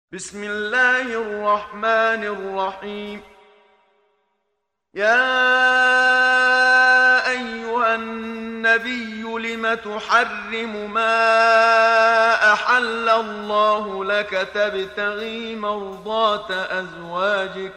بسم الله الرحمن الرحيم. يا أيها النبي لم تحرم ما أحل الله لك تبتغي مرضات أزواجك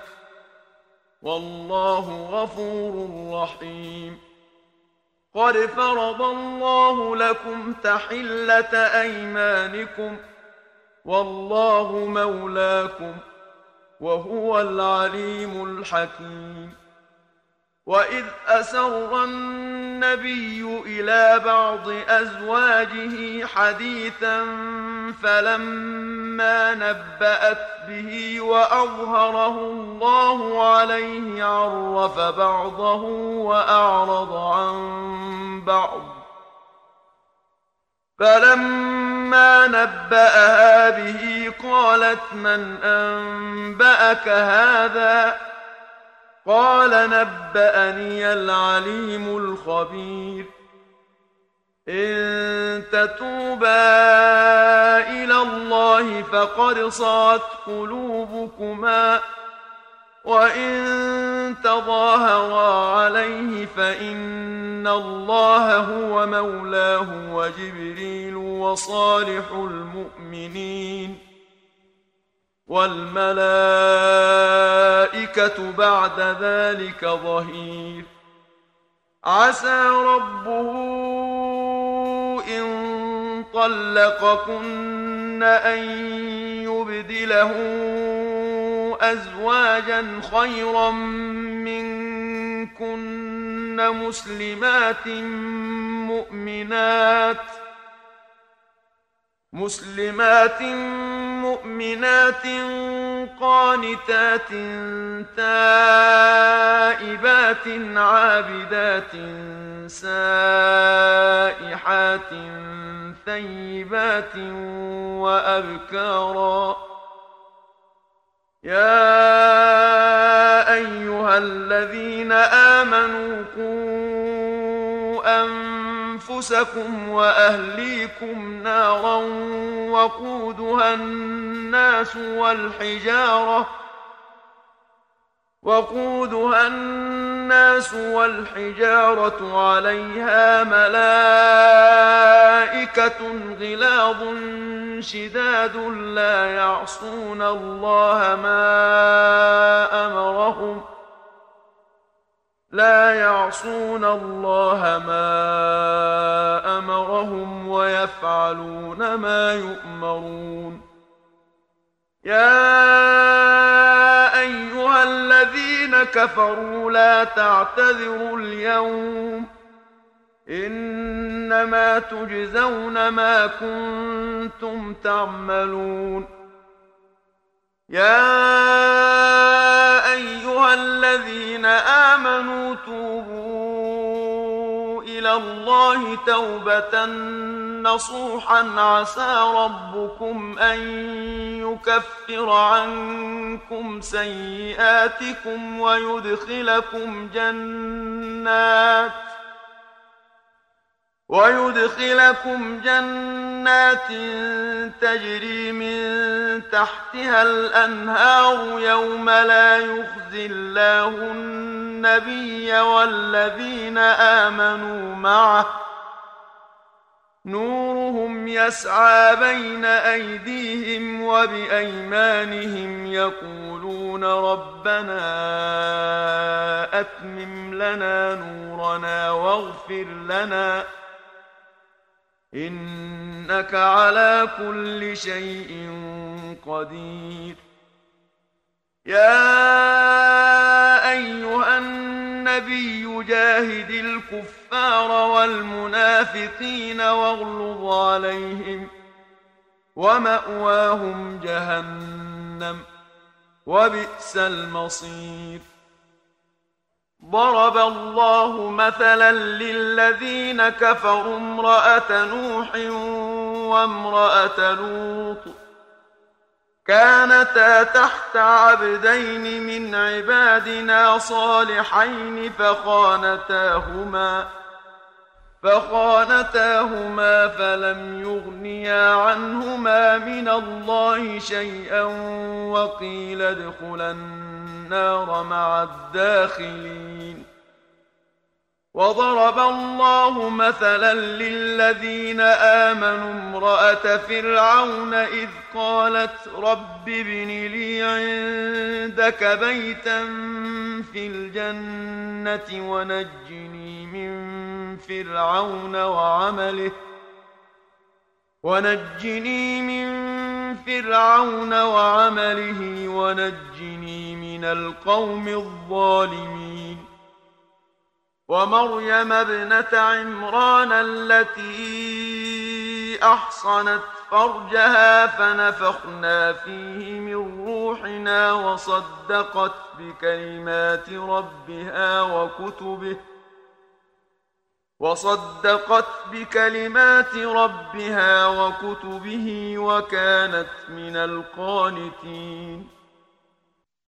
والله غفور رحيم. قد فرض الله لكم تحلة أيمانكم والله مولاكم وهو العليم الحكيم. وإذ أسر النبي إلى بعض أزواجه حديثا فلما نبأت به وأظهره الله عليه عرف بعضه وأعرض عن بعض، فلما نبأها به قالت من أنبأك هذا؟ قال نبأني العليم الخبير. إن تتوبا إلى الله فقد صغت قلوبكما وإن تظاهرا عليه فإن الله هو مولاه وجبريل وصالح المؤمنين والملائكة بعد ذلك ظهير. عسى ربه إن طلقكن أن يبدله أزواجا خيرا منكن مسلمات مؤمنات قانتات تائبات عابدات سائحات ثيبات وأبكارا. يا أيها الذين آمنوا قوا أنفسكم وأهليكم نارا وقودها الناس والحجارة عليها ملائكة غلاظ شداد لا يعصون الله ما أمرهم ويفعلون ما يؤمرون. يا أيها الذين كفروا لا تعتذروا اليوم إنما تجزون ما كنتم تعملون. يا أيها الذين آمنوا توبوا إلى الله توبة نصوحا عسى ربكم أن يكفر عنكم سيئاتكم ويدخلكم جنات تجري من تحتها الأنهار يوم لا يخزي الله النبي والذين آمنوا معه نورهم يسعى بين أيديهم وبأيمانهم يقولون ربنا أتمم لنا نورنا واغفر لنا إنك على كل شيء قدير. يا أيها النبي جاهد الكفار والمنافقين واغلظ عليهم ومأواهم جهنم وبئس المصير. ضرب الله مثلا للذين كفروا امرأة نوح وامرأة لوط كانتا تحت عبدين من عبادنا صالحين فخانتاهما فلم يغنيا عنهما من الله شيئا وقيل ادخلا النار مع الداخلين. وضرب الله مثلا للذين آمنوا امرأة فرعون إذ قالت رب ابن لي عندك بيتا في الجنة ونجني من فرعون وعمله ونجني من القوم الظالمين. ومريم ابنة عمران التي أحصنت فرجها فنفخنا فيه من روحنا وصدقت بكلمات ربها وكتبه وكانت من القانتين.